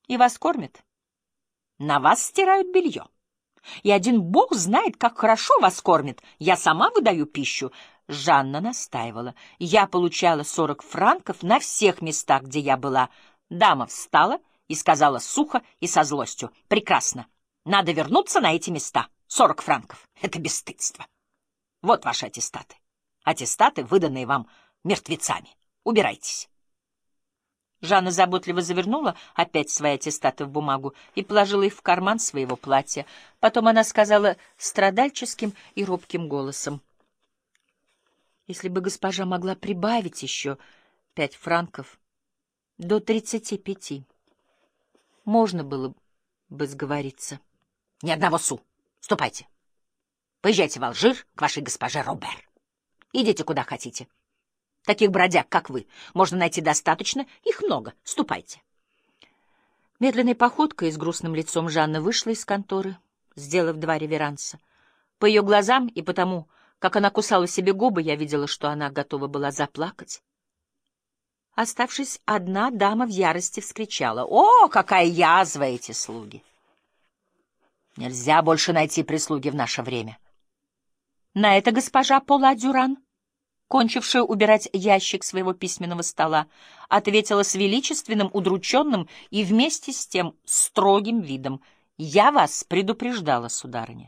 И вас кормят. На вас стирают белье. И один бог знает, как хорошо вас кормят. Я сама выдаю пищу. Жанна настаивала. Я получала 40 франков на всех местах, где я была. Дама встала и сказала сухо и со злостью: прекрасно. Надо вернуться на эти места. 40 франков. Это бесстыдство. Вот ваши аттестаты. Аттестаты, выданные вам мертвецами. Убирайтесь. Жанна заботливо завернула опять свои аттестаты в бумагу и положила их в карман своего платья. Потом она сказала страдальческим и робким голосом: «Если бы госпожа могла прибавить еще 5 франков до 35, можно было бы сговориться». «Ни одного су! Ступайте! Поезжайте в Алжир к вашей госпоже Робер. Идите куда хотите. Таких бродяг, как вы, можно найти достаточно, их много. Ступайте». Медленной походкой и с грустным лицом Жанна вышла из конторы, сделав 2 реверанса. По ее глазам и потому, как она кусала себе губы, я видела, что она готова была заплакать. Оставшись одна, дама в ярости вскричала: «О, какая язва эти слуги! Нельзя больше найти прислуги в наше время». На это госпожа Пола Дюран, кончившая убирать ящик своего письменного стола, ответила с величественным, удрученным и вместе с тем строгим видом: «Я вас предупреждала, сударыня.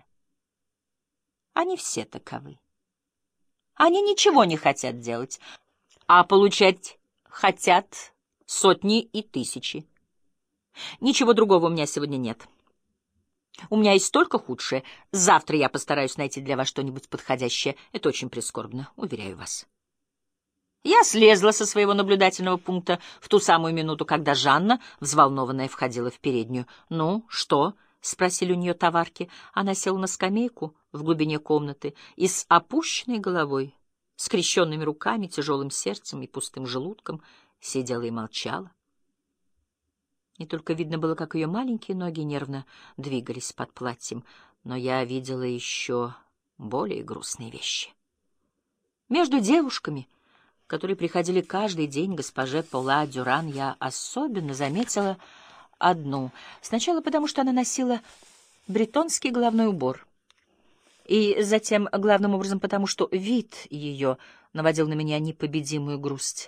Они все таковы. Они ничего не хотят делать, а получать хотят сотни и тысячи. Ничего другого у меня сегодня нет. У меня есть только худшее. Завтра я постараюсь найти для вас что-нибудь подходящее. Это очень прискорбно, уверяю вас». Я слезла со своего наблюдательного пункта в ту самую минуту, когда Жанна, взволнованная, входила в переднюю. «Ну, что?» — спросили у нее товарки. Она села на скамейку в глубине комнаты и с опущенной головой, скрещенными руками, тяжелым сердцем и пустым желудком сидела и молчала. И только видно было, как ее маленькие ноги нервно двигались под платьем, но я видела еще более грустные вещи. Между девушками, которые приходили каждый день госпоже Пола Дюран, я особенно заметила одну. Сначала потому, что она носила бретонский головной убор, и затем, главным образом, потому что вид ее наводил на меня непобедимую грусть.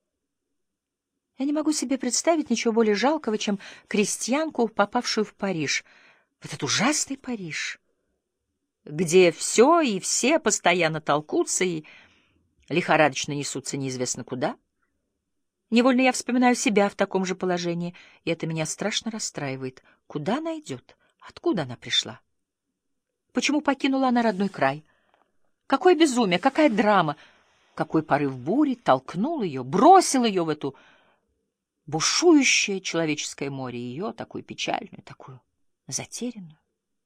Я не могу себе представить ничего более жалкого, чем крестьянку, попавшую в Париж, в этот ужасный Париж, где все и все постоянно толкутся и лихорадочно несутся неизвестно куда. Невольно я вспоминаю себя в таком же положении, и это меня страшно расстраивает. Куда она идет? Откуда она пришла? Почему покинула она родной край? Какое безумие, какая драма, какой порыв бури толкнул ее, бросил ее в эту бушующее человеческое море, ее, такую печальную, такую затерянную?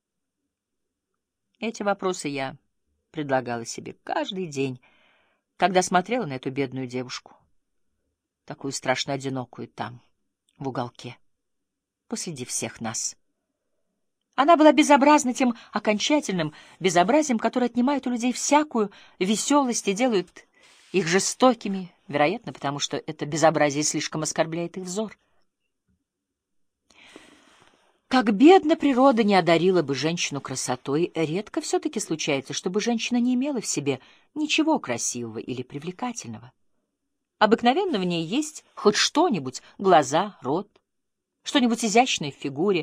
Эти вопросы я предлагала себе каждый день, когда смотрела на эту бедную девушку, такую страшно одинокую там, в уголке, посреди всех нас. Она была безобразна тем окончательным безобразием, которое отнимает у людей всякую веселость и делает их жестокими, вероятно, потому что это безобразие слишком оскорбляет их взор. Как бедно природа не одарила бы женщину красотой, редко все-таки случается, чтобы женщина не имела в себе ничего красивого или привлекательного. Обыкновенно в ней есть хоть что-нибудь — глаза, рот, что-нибудь изящное в фигуре,